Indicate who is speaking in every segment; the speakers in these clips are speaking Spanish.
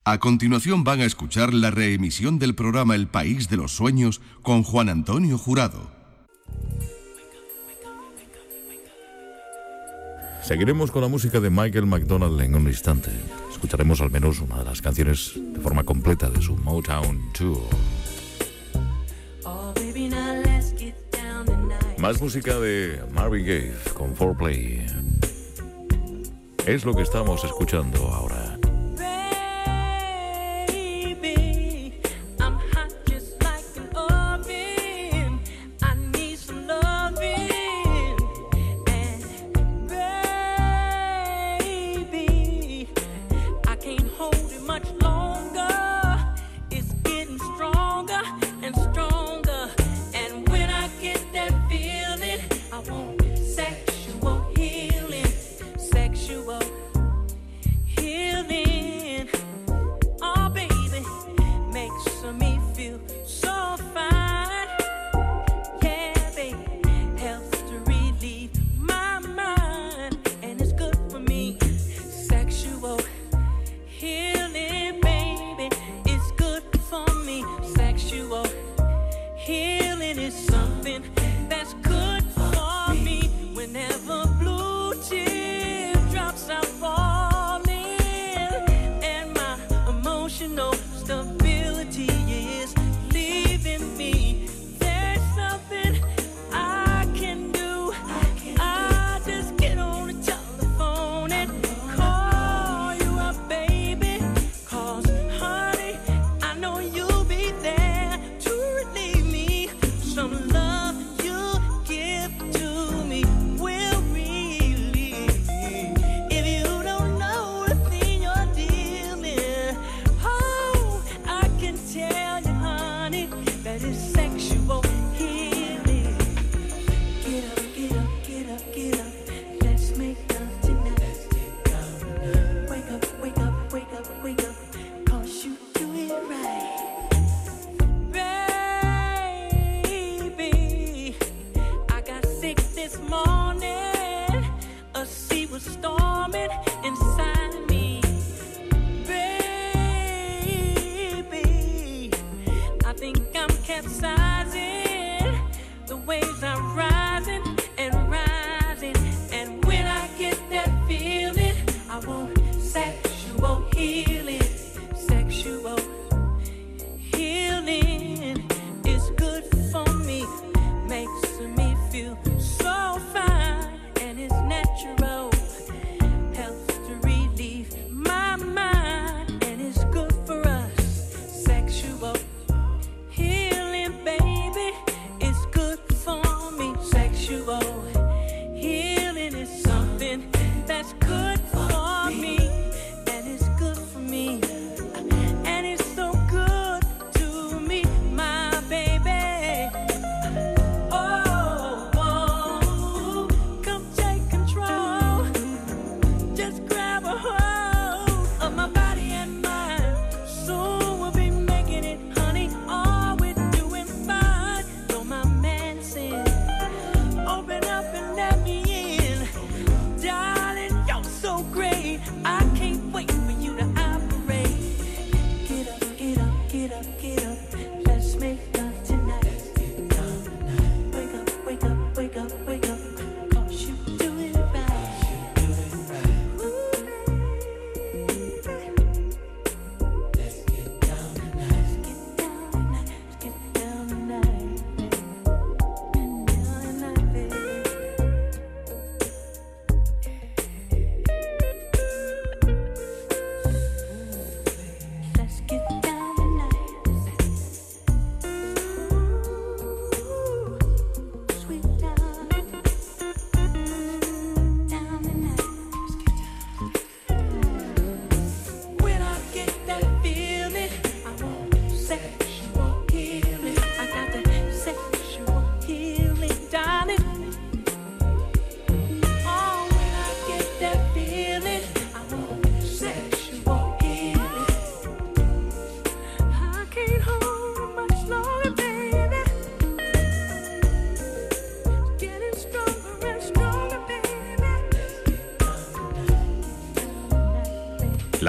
Speaker 1: A continuación van a escuchar la reemisión del programa El País de los Sueños con Juan Antonio Jurado.
Speaker 2: Seguiremos con la música de Michael McDonald en un instante. Escucharemos al menos una de las canciones de forma completa de su Motown Tour. Más música de Marvin Gaye con 4Play. Es lo que estamos escuchando ahora.
Speaker 3: Healing, baby.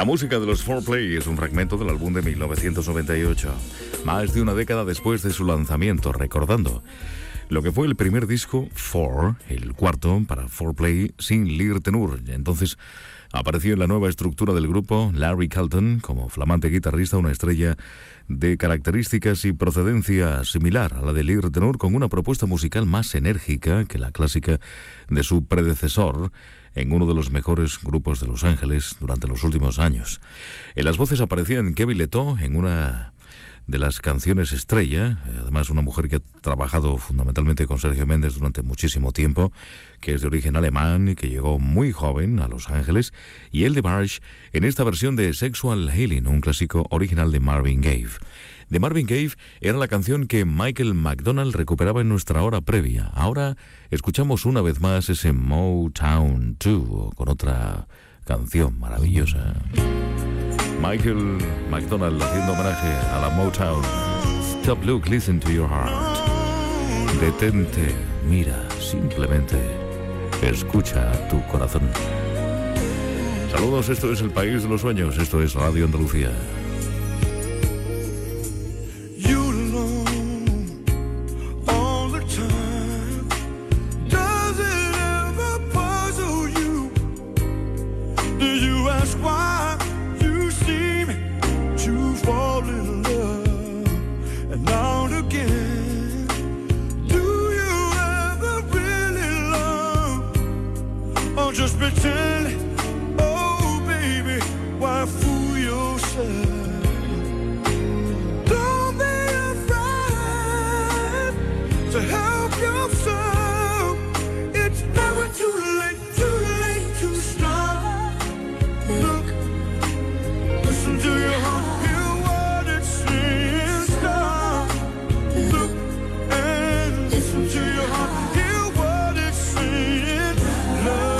Speaker 2: La música de los 4Play es un fragmento del álbum de 1998, más de una década después de su lanzamiento, recordando lo que fue el primer disco, 4, el cuarto para 4Play, sin Lir Tenur. Entonces apareció en la nueva estructura del grupo Larry Carlton como flamante guitarrista, una estrella de características y procedencia similar a la de Lir Tenur, con una propuesta musical más enérgica que la clásica de su predecesor, en uno de los mejores grupos de Los Ángeles durante los últimos años. En las voces aparecían Kevin Leto en una de las canciones estrella, además una mujer que ha trabajado fundamentalmente con Sergio Méndez durante muchísimo tiempo, que es de origen alemán y que llegó muy joven a Los Ángeles, y El DeBarge en esta versión de Sexual Healing, un clásico original de Marvin Gaye. De Marvin Gaye era la canción que Michael McDonald recuperaba en nuestra hora previa. Ahora escuchamos una vez más ese Motown 2 con otra canción maravillosa. Michael McDonald haciendo homenaje a la Motown. Stop, look, listen to your heart. Detente, mira, simplemente escucha tu corazón. Saludos, esto es El País de los Sueños, esto es Radio Andalucía.
Speaker 3: Just pretend, oh baby, why fool yourself? Don't be afraid to help yourself. It's never too late to stop. Look, listen to your heart, hear what it says. Stop, look, and listen to your heart, hear what it says. Love.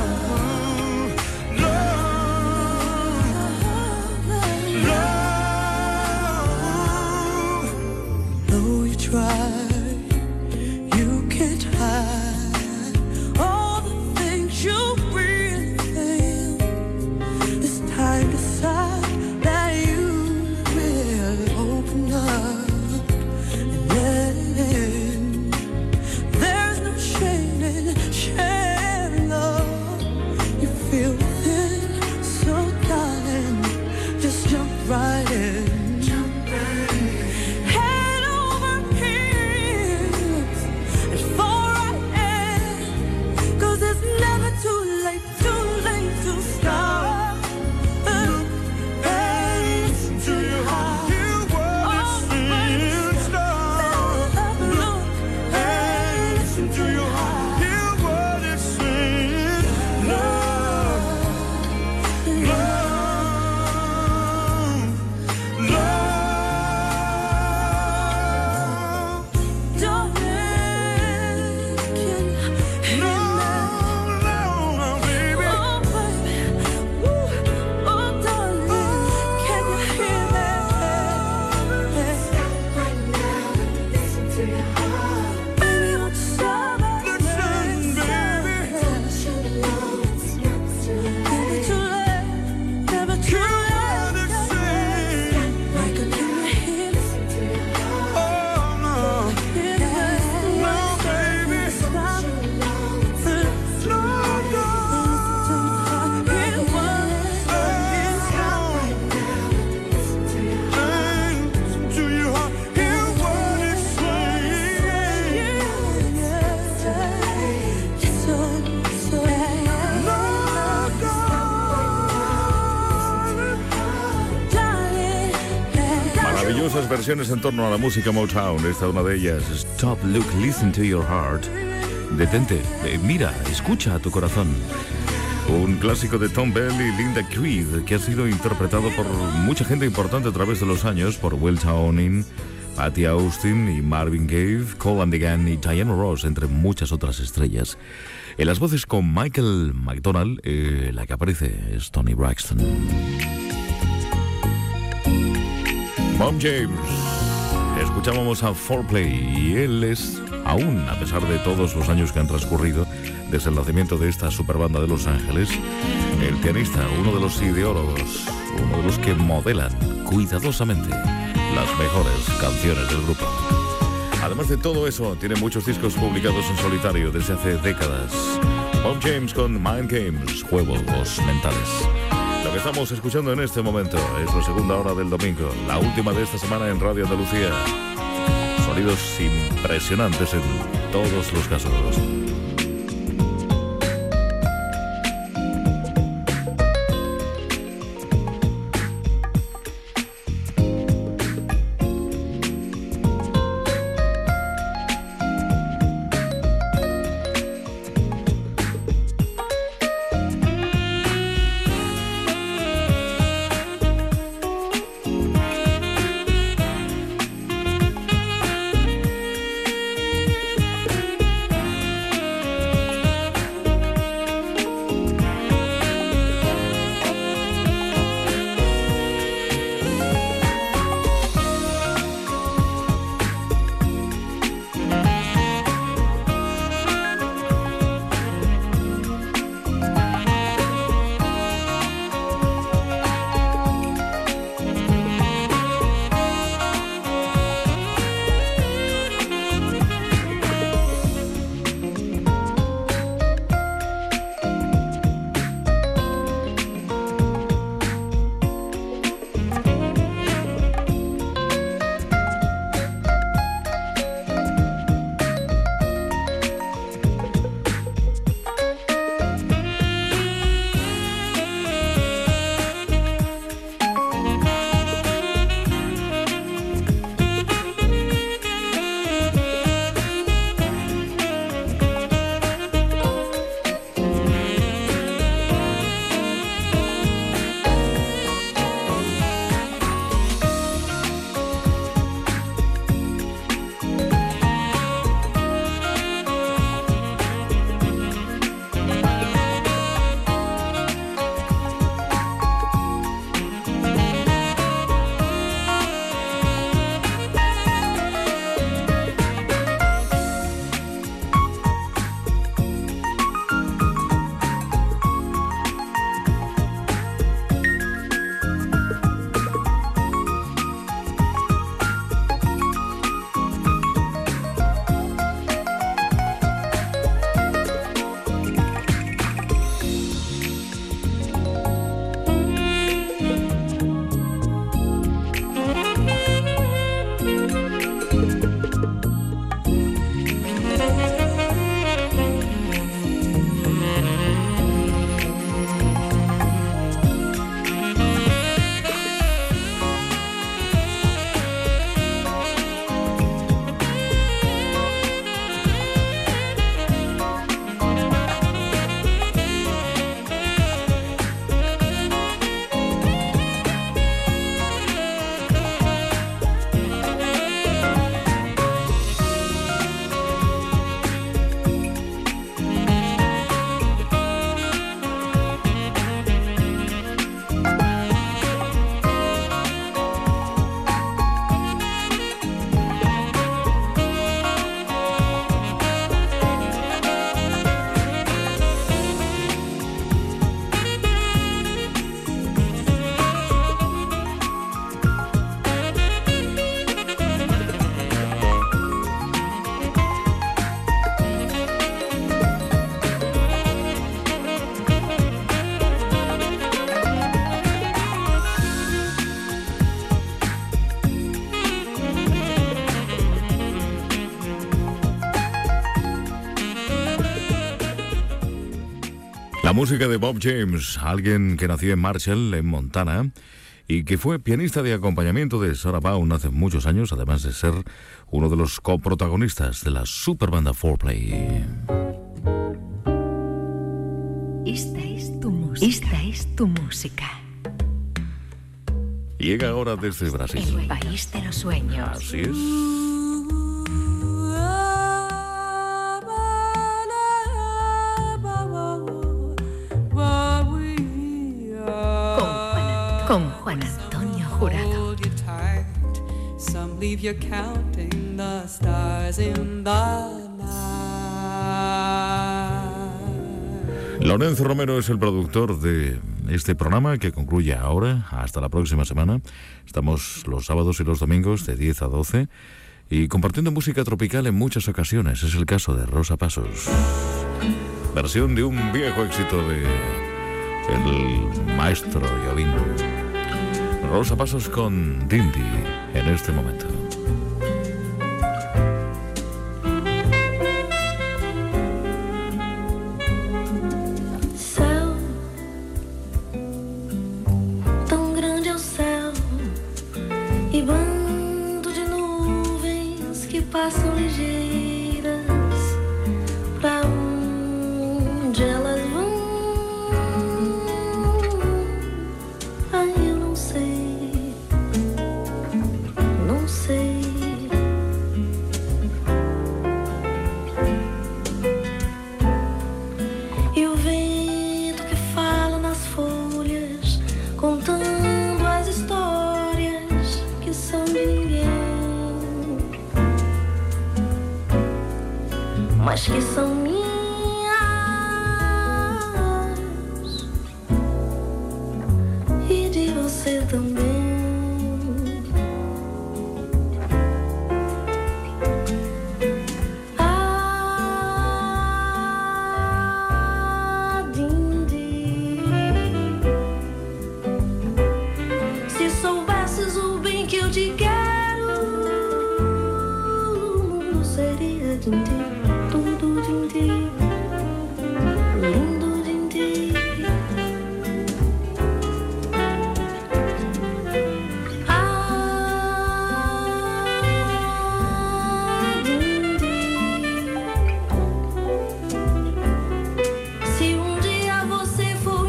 Speaker 2: Versiones en torno a la música Motown. Esta es una de ellas. Stop, look, listen to your heart. Detente, mira, escucha a tu corazón. Un clásico de Tom Bell y Linda Creed, que ha sido interpretado por mucha gente importante a través de los años, por Will Towning, Patti Austin y Marvin Gaye, Cole Andigan y Diana Ross, entre muchas otras estrellas. En las voces con Michael McDonald, la que aparece es Toni Braxton. Bob James. Escuchábamos a 4Play y él es Aún, a pesar de todos los años que han transcurrido desde el nacimiento de esta superbanda de Los Ángeles, el pianista, uno de los ideólogos, uno de los que modelan cuidadosamente las mejores canciones del grupo. Además de todo eso, tiene muchos discos publicados en solitario desde hace décadas. Bob James con Mind Games, juegos mentales. Lo que estamos escuchando en este momento es la segunda hora del domingo, la última de esta semana en Radio Andalucía. Sonidos impresionantes en todos los casos. La música de Bob James, alguien que nació en Marshall, en Montana, y que fue pianista de acompañamiento de Sarah Vaughan hace muchos años, además de ser uno de los coprotagonistas de la superbanda 4Play.
Speaker 4: Esta es tu música. Esta es tu música.
Speaker 2: Llega ahora desde Brasil.
Speaker 4: El país de los sueños.
Speaker 2: Así es.
Speaker 4: Con Juan Antonio Jurado.
Speaker 5: some leave you counting the stars in the night.
Speaker 2: Lorenzo Romero es el productor de este programa que concluye ahora. Hasta la próxima semana. Estamos los sábados y los domingos de 10 a 12 y compartiendo música tropical en muchas ocasiones. Es el caso de Rosa Passos, versión de un viejo éxito de el maestro Jobim. Rosa Passos con Dindy en este momento.
Speaker 6: Céu, tão grande é o céu e bando de nuvens que passam ligeiras pra onde elas vão. Ai, eu não sei, não sei. E o vento que fala nas folhas, contando as histórias que são de ninguém, mas que são minhas e de você também. Ah, Dindy, se soubesses o bem que eu te quero, o mundo seria Dindy, tudo Dindy, lindo Dindy. Ah, Dindy, se um dia você for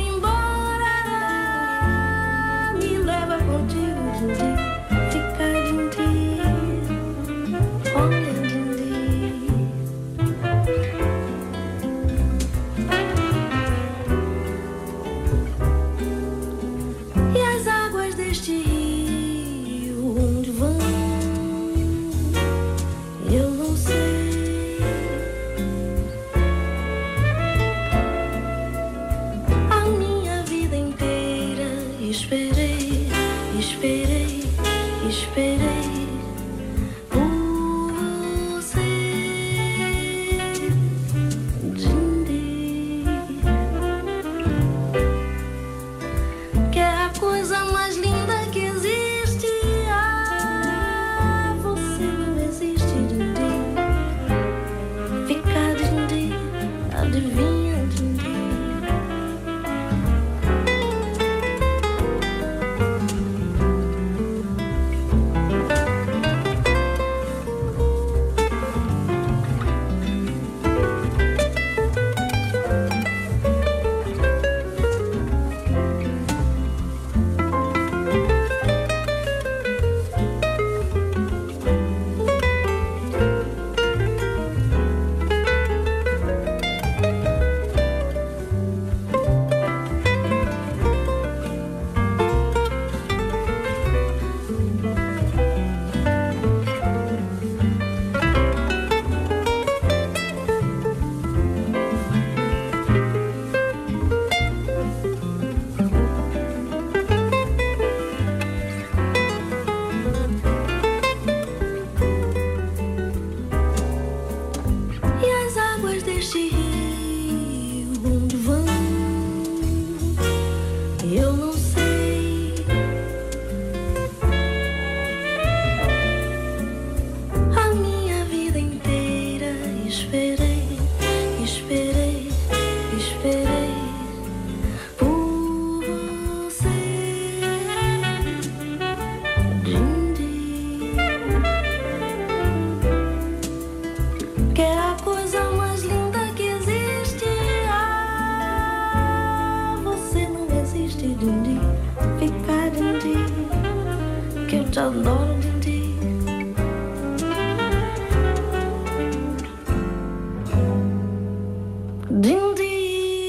Speaker 6: embora, me leva contigo, Dindy, fica Dindy, olha Dindy. E as águas deste rio, onde vão? Eu não sei. A minha vida inteira esperei, esperei, esperei por você, Dindy, que é a coisa mais linda que existe. Ah, você não existe, Dindy, fica Dindy, adivinha Dindy. E as águas deste rio, onde vão? Eu não sei. A minha vida inteira esperei, esperei, esperei por você, Dindy, que é a coisa mais linda que existe. Ah, você não existe, Dindy, fica Dindy, que eu te adoro, Dindy. Dindy.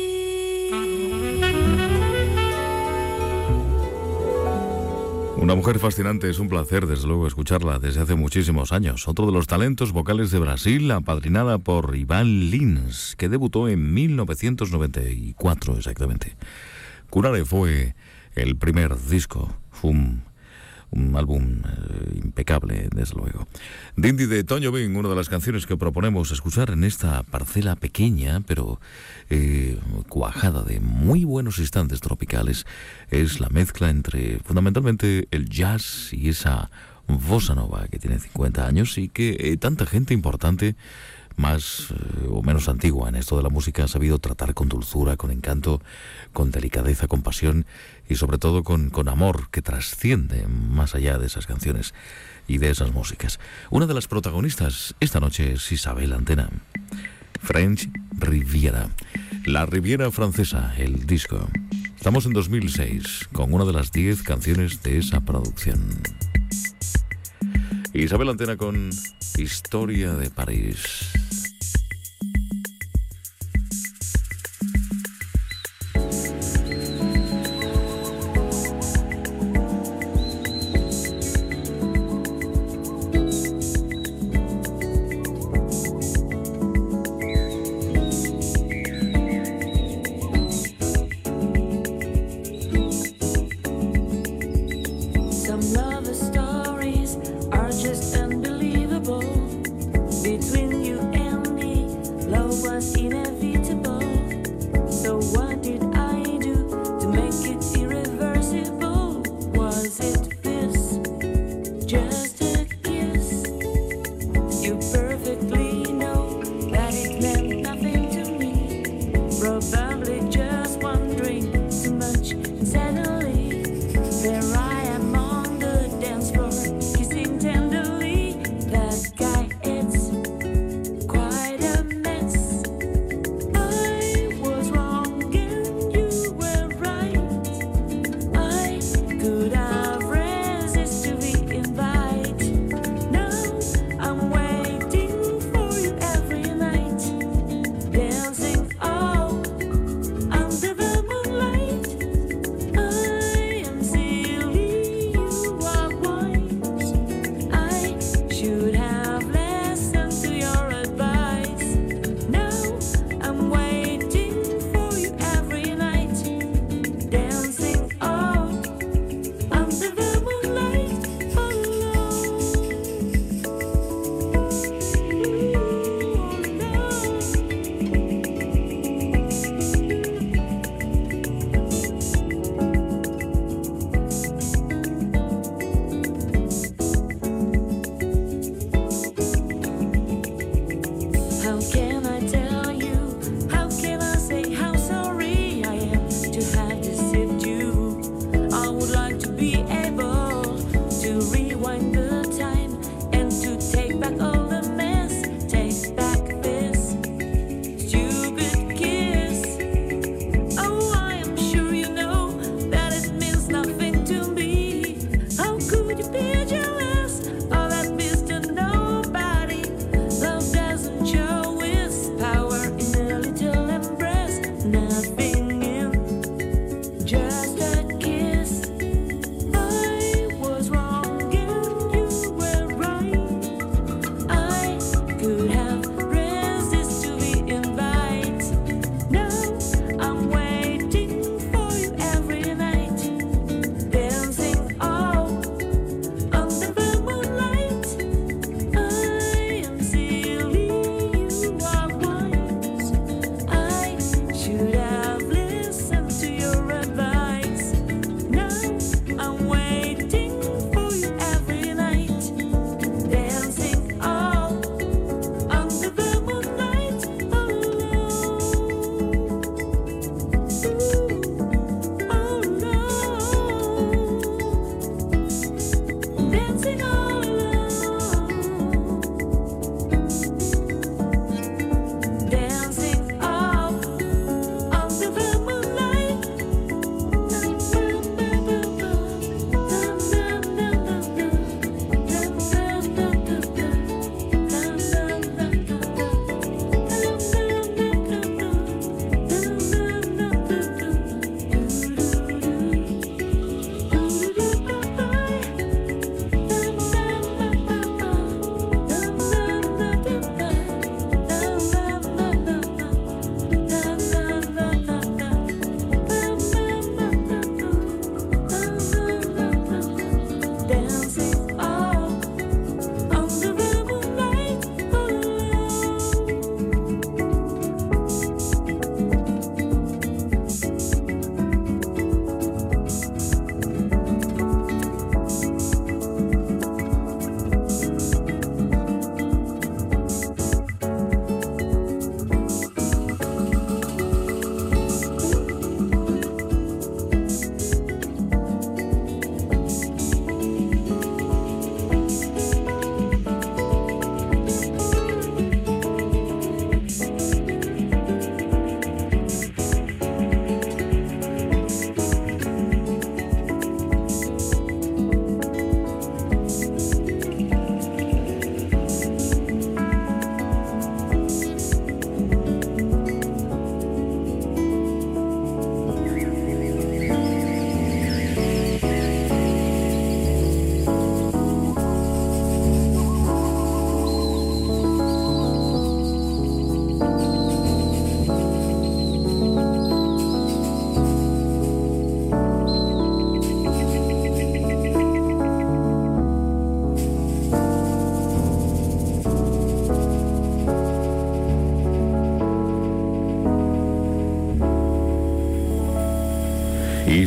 Speaker 2: Una mujer mujer fascinante, es un placer, desde luego, escucharla desde hace muchísimos años. Otro de los talentos vocales de Brasil, apadrinada por Ivan Lins, que debutó en 1994, exactamente. Curare fue el primer disco, fue un álbum impecable, desde luego. Dindy de Tom Jobim, una de las canciones que proponemos escuchar en esta parcela pequeña, pero cuajada de muy buenos instantes tropicales, es la mezcla entre fundamentalmente el jazz y esa bossa nova que tiene 50 años y que tanta gente importante, más o menos antigua en esto de la música, ha sabido tratar con dulzura, con encanto, con delicadeza, con pasión y sobre todo con amor que trasciende más allá de esas canciones y de esas músicas. Una de las protagonistas esta noche es Isabel Antena. French Riviera, la Riviera francesa, el disco. Estamos en 2006 con una de las 10 canciones de esa producción. Isabel Antena con Historia de París.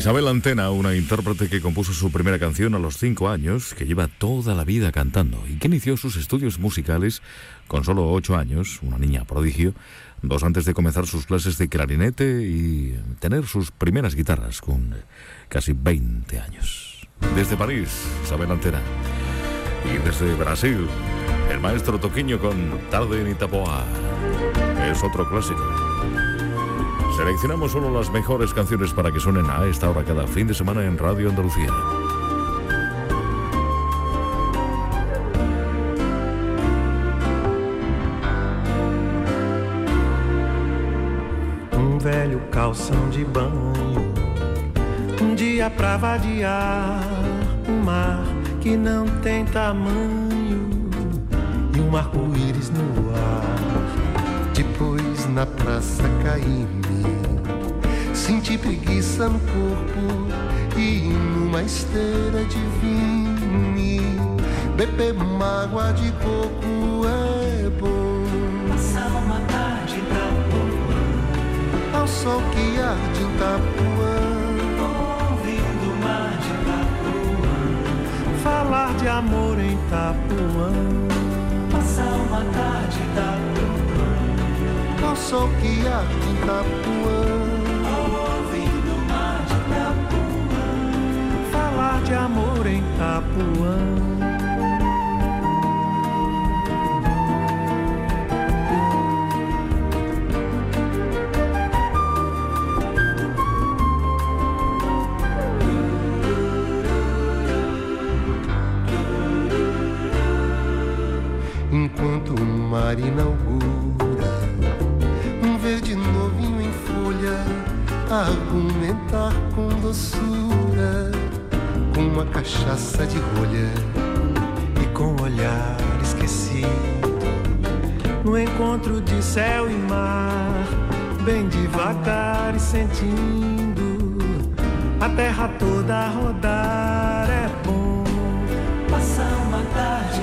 Speaker 2: Isabel Antena, una intérprete que compuso su primera canción a los 5 años, que lleva toda la vida cantando y que inició sus estudios musicales con solo 8 años, una niña prodigio, 2 antes de comenzar sus clases de clarinete y tener sus primeras guitarras con casi 20 años. Desde París, Isabel Antena. Y desde Brasil, el maestro Toquinho con Tarde en Itapoá. Es otro clásico. Seleccionamos solo las mejores canciones para que suenen a esta hora cada fin de semana en Radio Andalucía.
Speaker 7: Velho calção de banho, dia pra vadiar, mar que não tem tamanho e arco-íris no ar. Depois na praça caí-me, senti preguiça no corpo e numa esteira de vinho beber uma água de coco é bom. Passar uma tarde em Itapuã, ao sol que arde em Itapuã, ouvindo o mar de Itapuã, falar de amor em Itapuã. Passar uma tarde em Itapuã, ao sol que arde em Itapuã, ouvindo o mar de Itapuã, falar de amor em Itapuã. Enquanto o mar inaugura um verde novinho em folha, argumentar com doçura, com uma cachaça de rolha e com olhar esquecido, no encontro de céu e mar, bem devagar e sentindo a terra toda a rodar. É bom passar uma tarde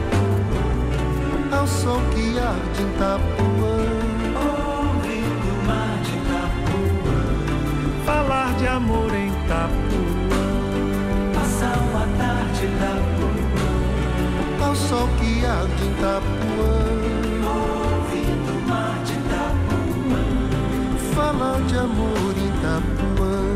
Speaker 7: ao sol que arde em Itapuã, ouvindo o mar de Itapuã, falar de amor em Itapuã. Passar uma tarde em Itapuã, ao sol que arde em Itapuã, ouvindo o mar de Itapuã, falar de amor em Itapuã.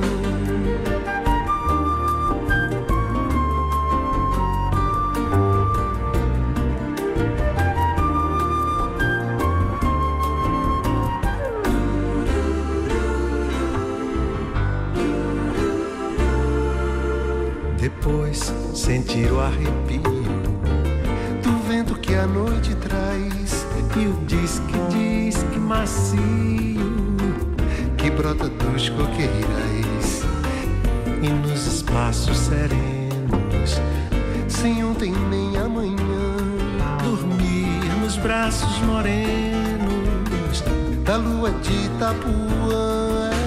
Speaker 7: Depois sentir o arrepio do vento que a noite traz e o disque macio que brota dos coqueirais e nos espaços serenos, sem ontem nem amanhã, dormir nos braços morenos da lua de Itapuã.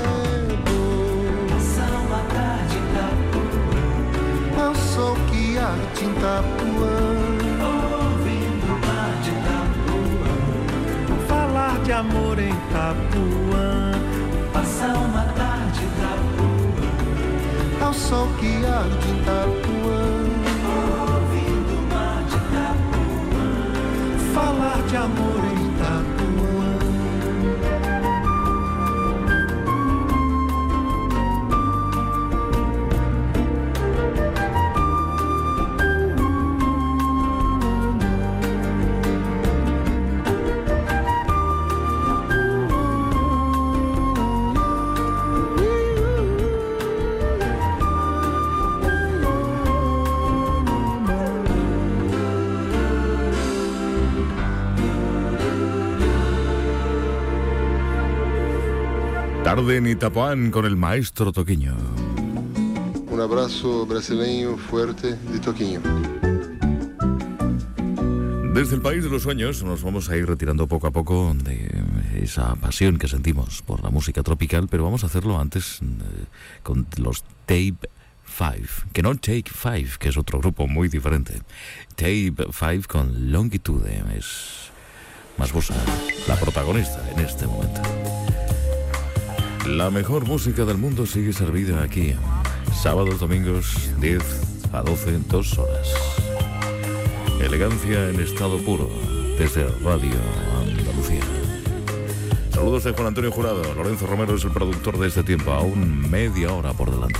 Speaker 7: Sol que arde em Itapuã, ouvindo o mar de Itapuã, falar de amor em Itapuã. Passar uma tarde em Itapuã, ao sol que arde em Itapuã, ouvindo o mar de Itapuã, falar de amor em Itapuã.
Speaker 2: Tarde en Itapuã con el maestro Toquinho.
Speaker 8: Un abrazo brasileño fuerte de Toquinho.
Speaker 2: Desde el país de los sueños nos vamos a ir retirando poco a poco de esa pasión que sentimos por la música tropical, pero vamos a hacerlo antes con los Tape 5, que no Take 5, que es otro grupo muy diferente. Tape 5 con Longitude es más Bossa, la protagonista en este momento. La mejor música del mundo sigue servida aquí. Sábados, domingos, 10 a 12, 2 horas. Elegancia en estado puro, desde Radio Andalucía. Saludos de Juan Antonio Jurado. Lorenzo Romero es el productor de este tiempo. Aún media hora por delante.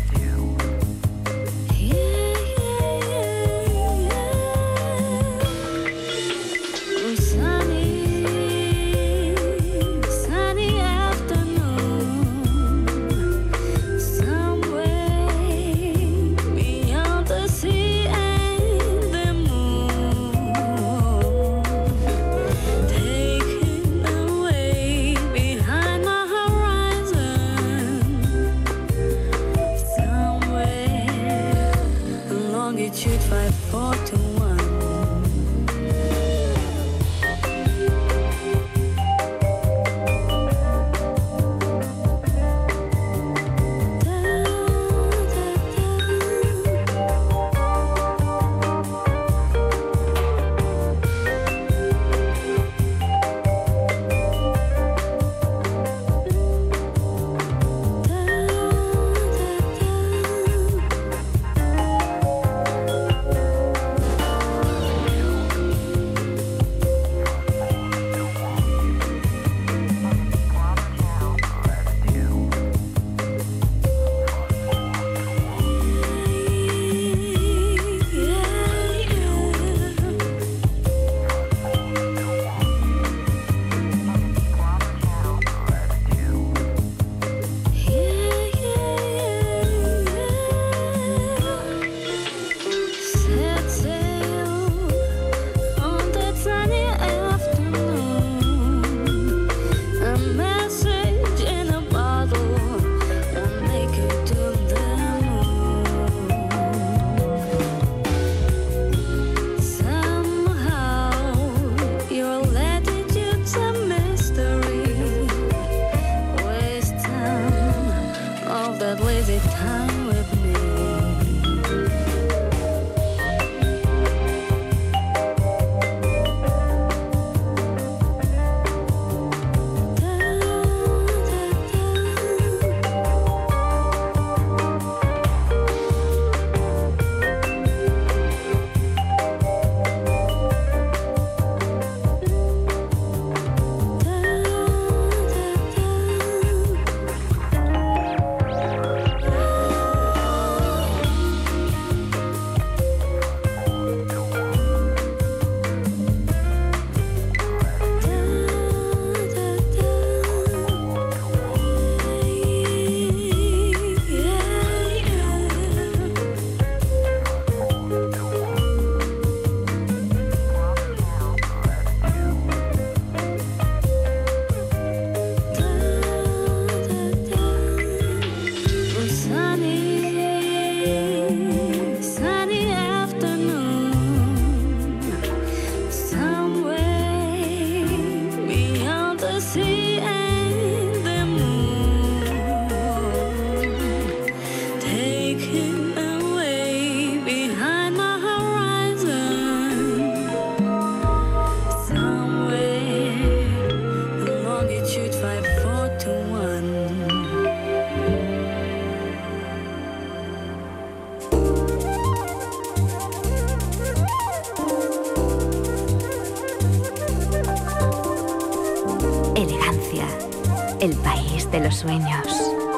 Speaker 4: El país de los sueños.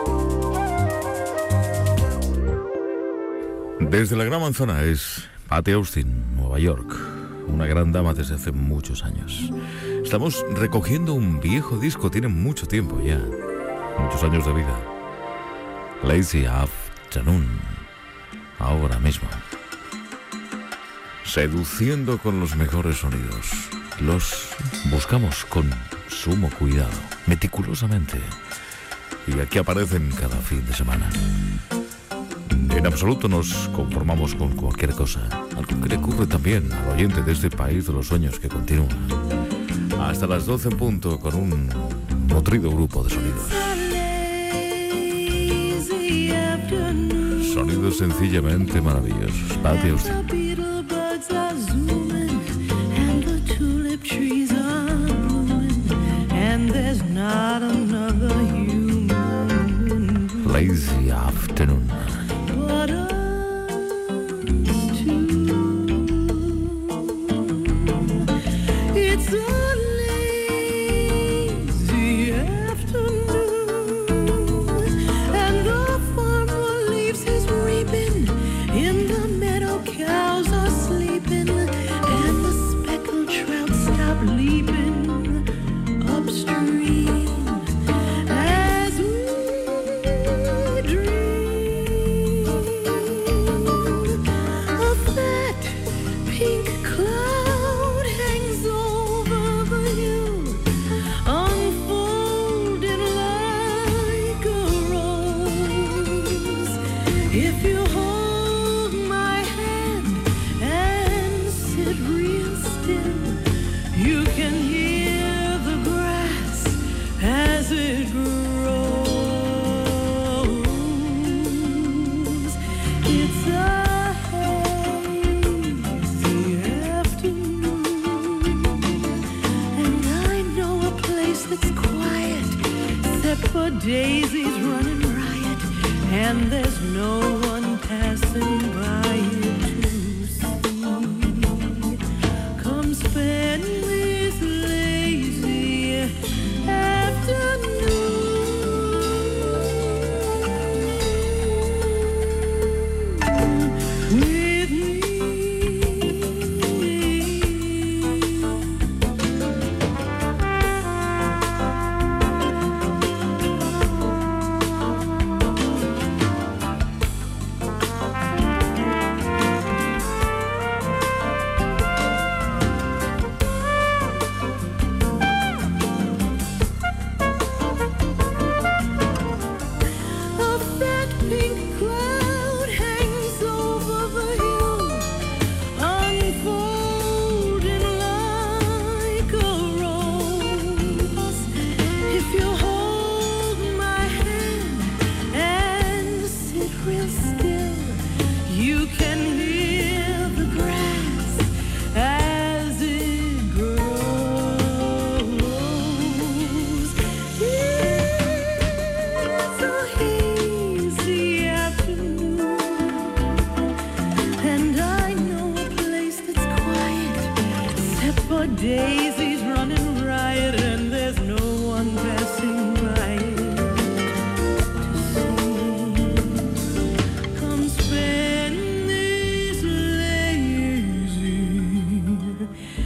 Speaker 2: Desde la Gran Manzana es Patti Austin, Nueva York. Una gran dama desde hace muchos años. Estamos recogiendo un viejo disco, tiene mucho tiempo ya. Muchos años de vida. Lazy Afternoon. Ahora mismo. Seduciendo con los mejores sonidos. Los buscamos con sumo cuidado, meticulosamente. Y aquí aparecen cada fin de semana. En absoluto nos conformamos con cualquier cosa. Algo que le ocurre también al oyente de este país de los sueños que continúa. Hasta las 12 en punto con un nutrido grupo de sonidos. Sonidos sencillamente maravillosos. Patti Austin.
Speaker 9: There's not another human
Speaker 5: daisies running riot and there's no one passing by to see. Come spend these lazy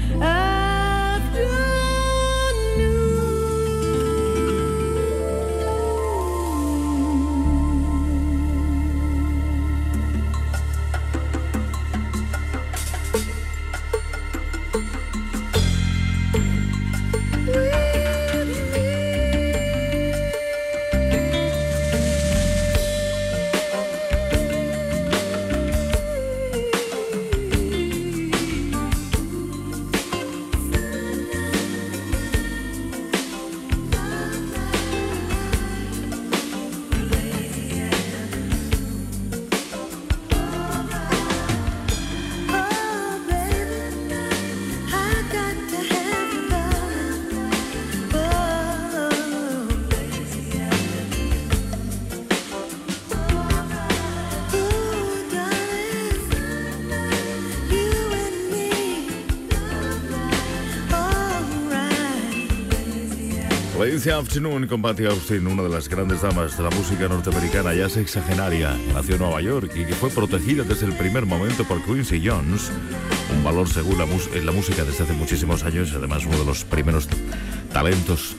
Speaker 2: Lazy Afternoon con Patti Austin, una de las grandes damas de la música norteamericana, ya sexagenaria. Nació en Nueva York y que fue protegida desde el primer momento por Quincy Jones, un valor seguro en la música desde hace muchísimos años, y además uno de los primeros talentos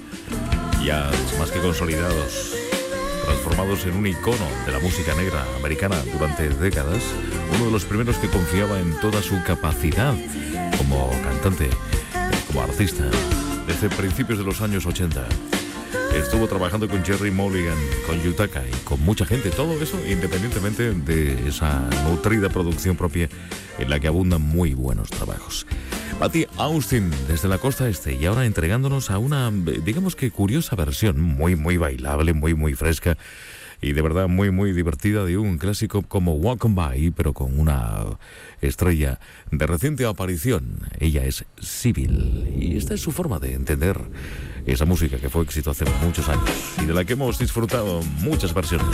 Speaker 2: ya más que consolidados, transformados en un icono de la música negra americana durante décadas, uno de los primeros que confiaba en toda su capacidad como cantante, como artista. Desde principios de los años 80 estuvo trabajando con Jerry Mulligan, con Yutaka y con mucha gente. Todo eso independientemente de esa nutrida producción propia en la que abundan muy buenos trabajos. Patti Austin desde la costa este, y ahora entregándonos a una, digamos que curiosa versión, muy bailable, muy fresca y de verdad muy divertida de un clásico como Walk On By, pero con una estrella de reciente aparición. Ella es Civil, y esta es su forma de entender esa música que fue éxito hace muchos años y de la que hemos disfrutado muchas versiones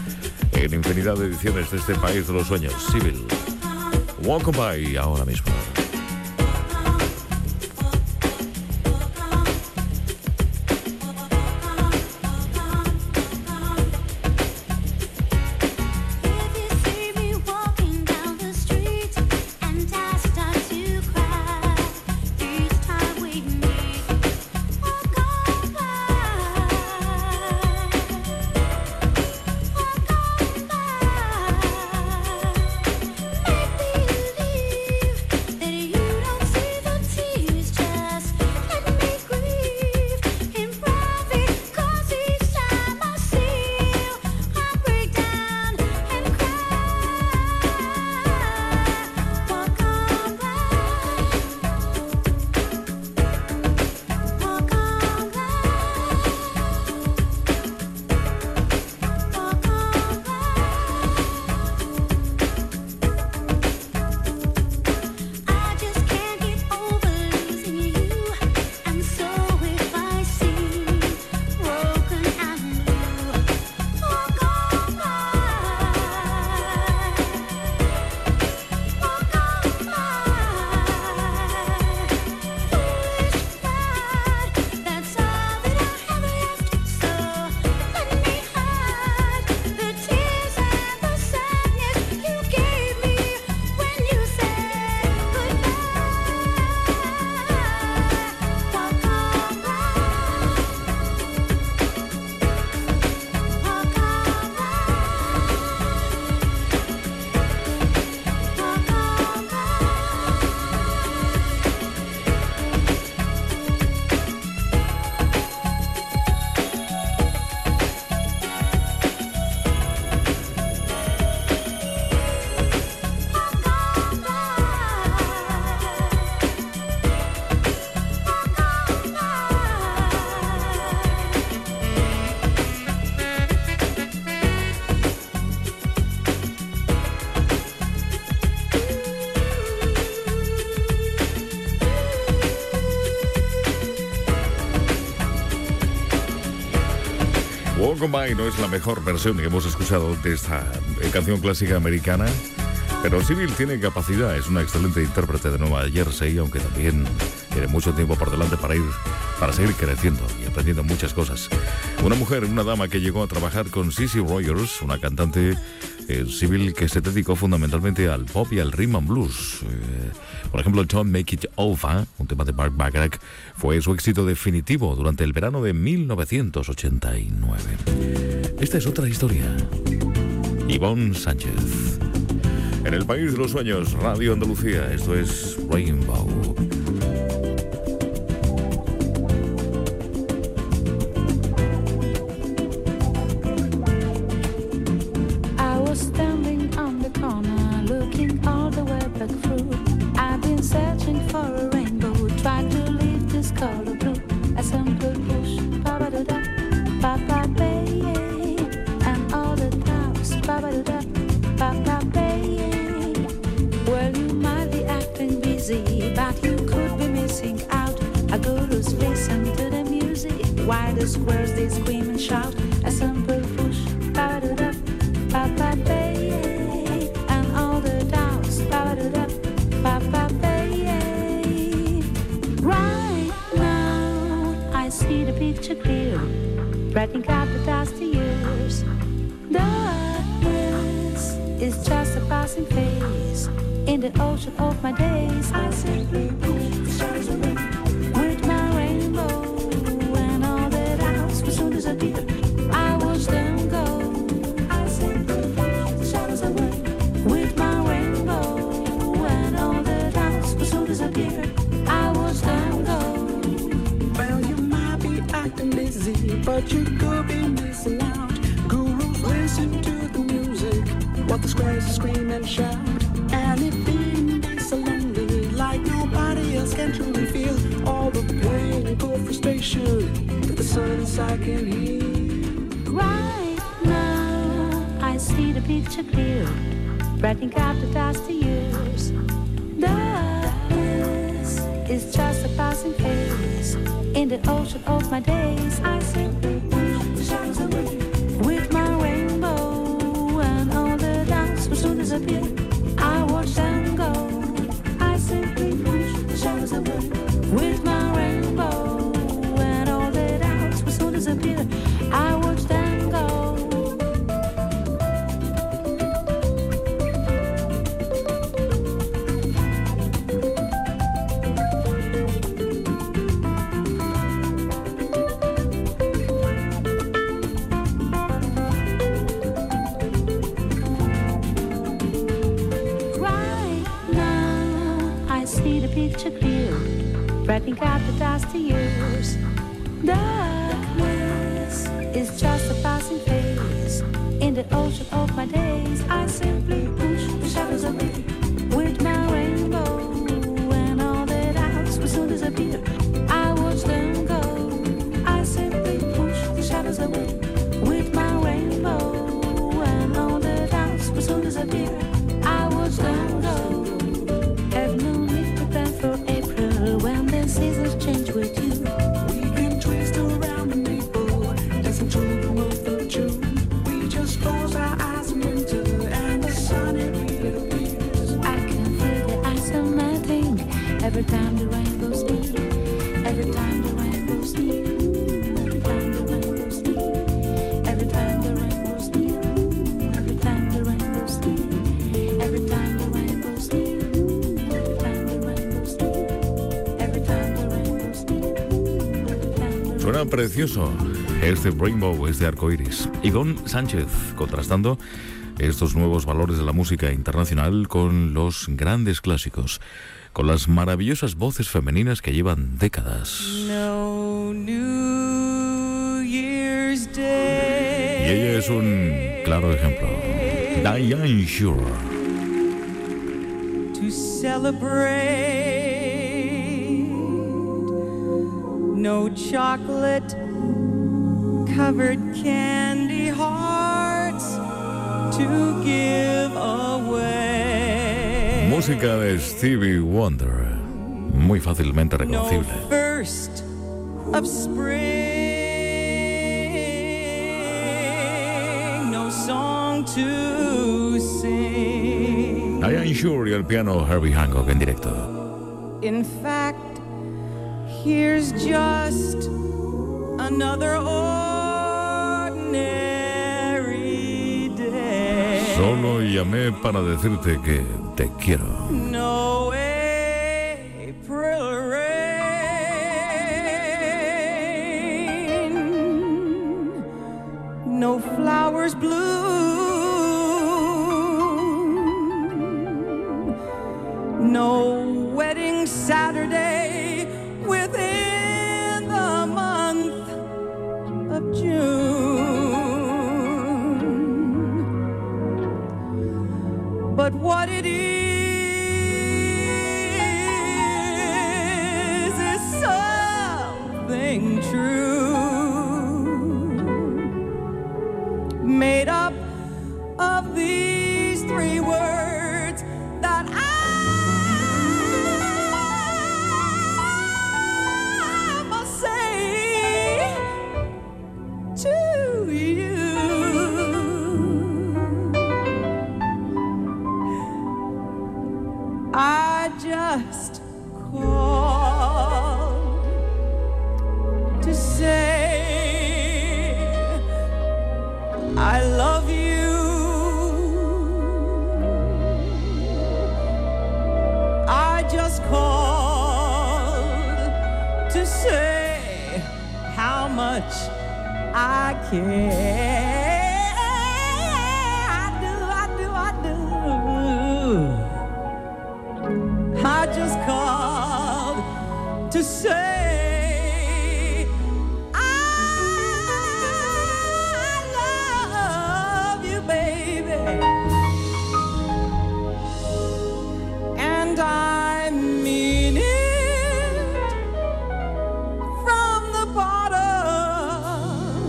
Speaker 2: en infinidad de ediciones de este país de los sueños. Civil, Walk On By, ahora mismo. Walk On By no es la mejor versión que hemos escuchado de esta canción clásica americana, Pero Sybil tiene capacidad, es una excelente intérprete de Nueva Jersey, aunque también tiene mucho tiempo por delante para seguir creciendo y aprendiendo muchas cosas. Una mujer, una dama que llegó a trabajar con Cissy Rogers, una cantante Sybil que se dedicó fundamentalmente al pop y al rhythm and blues. Por ejemplo, Don't Make It Over, un tema de Burt Bacharach, fue su éxito definitivo durante el verano de 1989. Esta es otra historia. Ivonne Sánchez. En el País de los Sueños, Radio Andalucía, esto es Rainbow.
Speaker 9: I was standing on the corner, looking all the way back through. I've been searching for a rainbow, trying to leave this color blue. A simple push, ba-ba-da-da, ba-ba-ba-yay, and all the clouds, ba-ba-da-da, ba-ba-ba-yay. Well, you might be acting busy, but you could be missing out. A gurus listen to the music, while the squares they scream and shout. A simple push, ba-da-da, ba-ba-ba-yay, and all the doubts, ba-da-da, ba-ba-ba-yay. Right now, I see the picture clear, writing out the dusty years. Darkness is just a passing phase in the ocean of my days. I simply push the shadows away with my rainbow, and all the doubts will soon disappear. I watch them go. I simply push the shadows away with my rainbow, and all the doubts will soon disappear. I watch them go.
Speaker 10: Well, you might be acting busy, but you could be missing out. Gurus listen to the music, what the squares scream and shout. And it feeling so lonely, like nobody else can truly feel all the pain and cold frustration that the sun inside can heal.
Speaker 9: Right now, I see the picture clear, writing out the dusty years. Darkness is just a passing phase in the ocean of my days. I simply push the shadows away with my rainbow, and all the doubts will soon disappear. I watch them go. I simply push the shadows away with my rainbow, and all the doubts will soon disappear. I watch them go. Picture clear, writing out the dusty years. Darkness is just a passing phase in the ocean of my days. I simply push the shadows away with my rainbow, and all the doubts will soon disappear. I watch them go. I simply push the shadows away with my rainbow, and all the doubts will soon disappear. I watch them go. Have no need to plan for April when the seasons change with you.
Speaker 10: We can twist around the maple, dancing through the month of June. We just close our eyes in winter, and the sun it really appears.
Speaker 9: I can feel the ice on melting every time the rainbow's near. Every time the rainbow's near. Every time the rainbow's near. Every time the rainbow's near. Every time the rainbow's near. Every time the rainbow's near.
Speaker 2: Suena precioso este rainbow, este arco iris. Ivonne Sánchez, contrastando estos nuevos valores de la música internacional con los grandes clásicos, con las maravillosas voces femeninas que llevan décadas.
Speaker 5: No New Year's Day.
Speaker 2: Y ella es un claro ejemplo. Diane Shore.
Speaker 5: To celebrate. No chocolate covered candy hearts to give away.
Speaker 2: Música de Stevie Wonder, muy fácilmente reconocible.
Speaker 5: No first of spring, no song to sing.
Speaker 2: Diane Shure y el piano Herbie Hancock en directo.
Speaker 5: In fact, here's just another ordinary day.
Speaker 2: Solo llamé para decirte que te quiero.
Speaker 5: No April rain, no flowers bloom, no wedding Saturday within the month of June. But what it is something true, made up of these three words that I must say to you. I just called to say I love you. I just called to say how much I care. I do. I just called to say I love you, baby, and I mean it from the bottom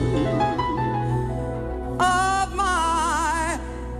Speaker 5: of my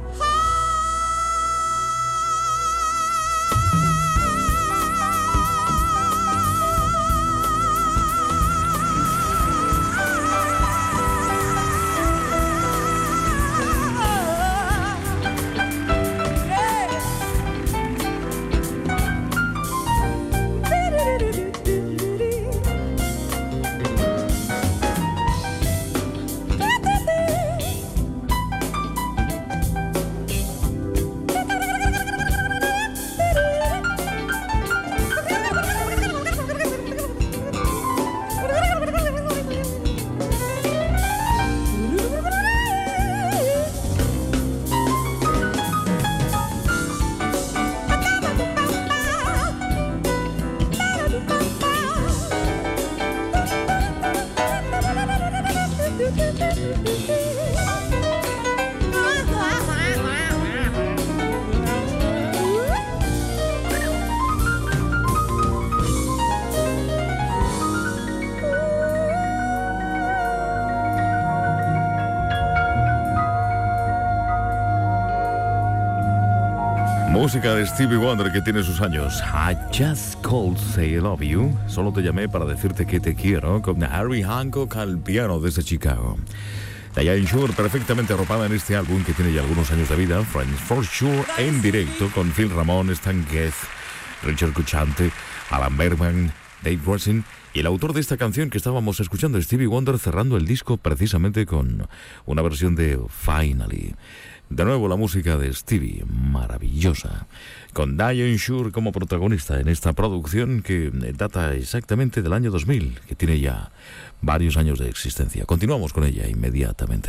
Speaker 2: Música de Stevie Wonder que tiene sus años. I just called to say I love you. Solo te llamé para decirte que te quiero. Con Herbie Hancock al piano desde Chicago. Diane Shure perfectamente arropada en este álbum que tiene ya algunos años de vida. Friends for Sure en directo con Phil Ramone, Stan Getz, Richard Cusciante, Alan Bergman, Dave Grusin y el autor de esta canción que estábamos escuchando, Stevie Wonder, cerrando el disco precisamente con una versión de Finally. De nuevo la música de Stevie, maravillosa, con Diane Shure como protagonista en esta producción que data exactamente del año 2000, que tiene ya varios años de existencia. Continuamos con ella inmediatamente.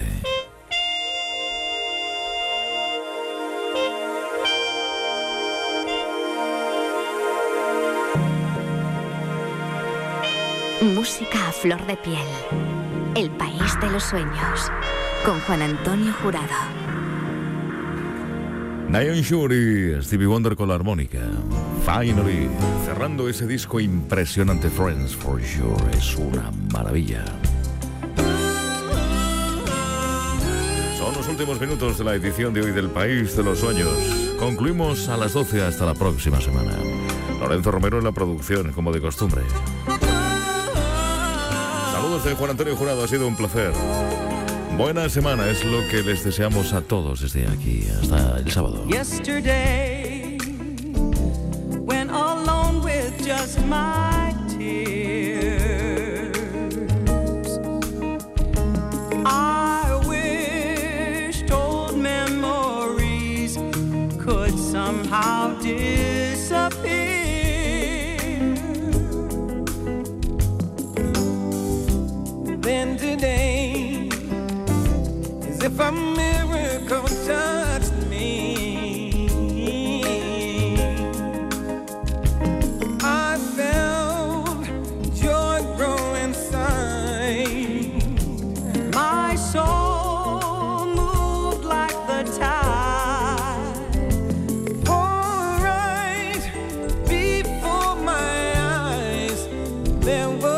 Speaker 4: Música a flor de piel. El país de los sueños. Con Juan Antonio Jurado.
Speaker 2: Diane Shure y Stevie Wonder con la armónica. Finally, cerrando ese disco impresionante, Friends for Sure. Es una maravilla. Son los últimos minutos de la edición de hoy del País de los Sueños. Concluimos a las 12 hasta la próxima semana. Lorenzo Romero en la producción, como de costumbre. Saludos de Juan Antonio Jurado, ha sido un placer. Buena semana es lo que les deseamos a todos desde aquí hasta el sábado.
Speaker 5: Yesterday with just my tears. I wished old memories could somehow disappear. Then today, as if a miracle touched me, I felt joy grow inside. My soul moved like the tide, for right before my eyes there was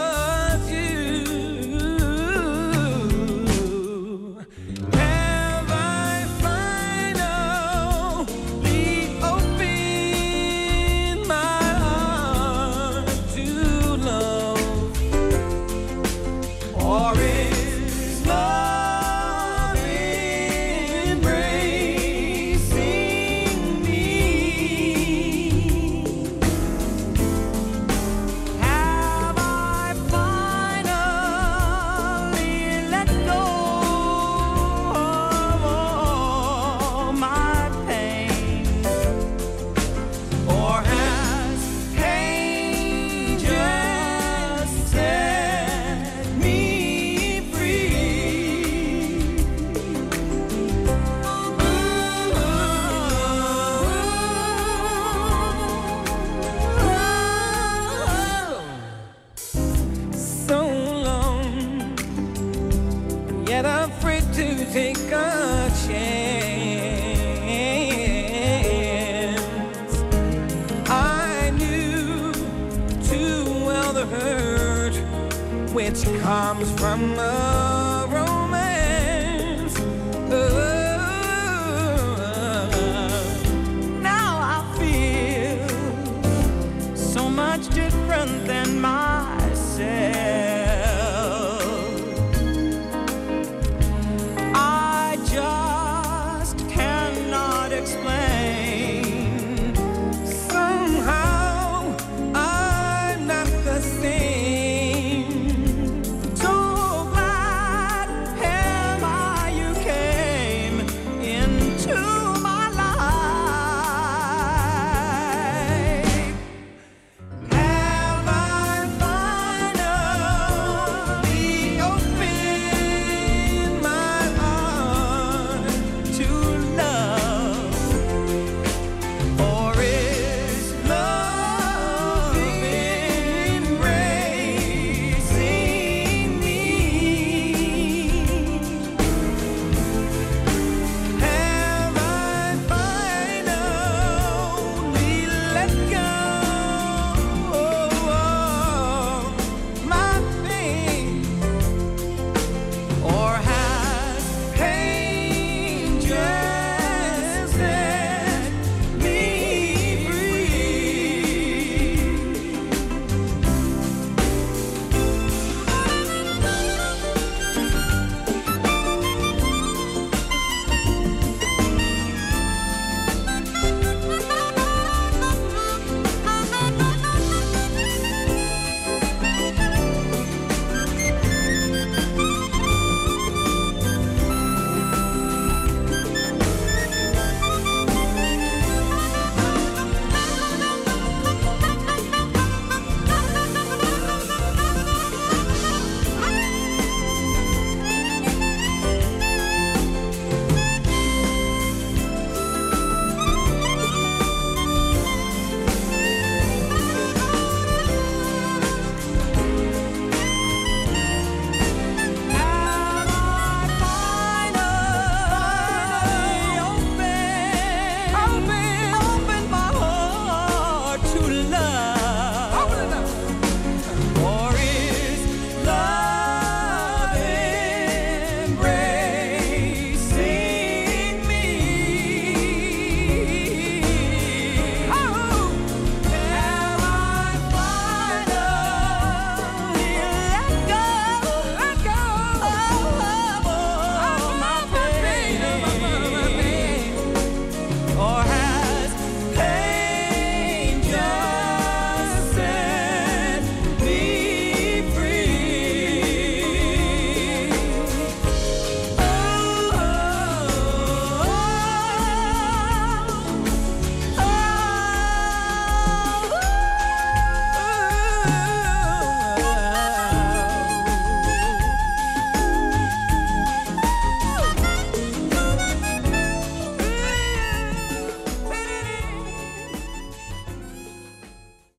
Speaker 5: take a chance. I knew too well the hurt which comes from a romance. Now I feel so much different than myself.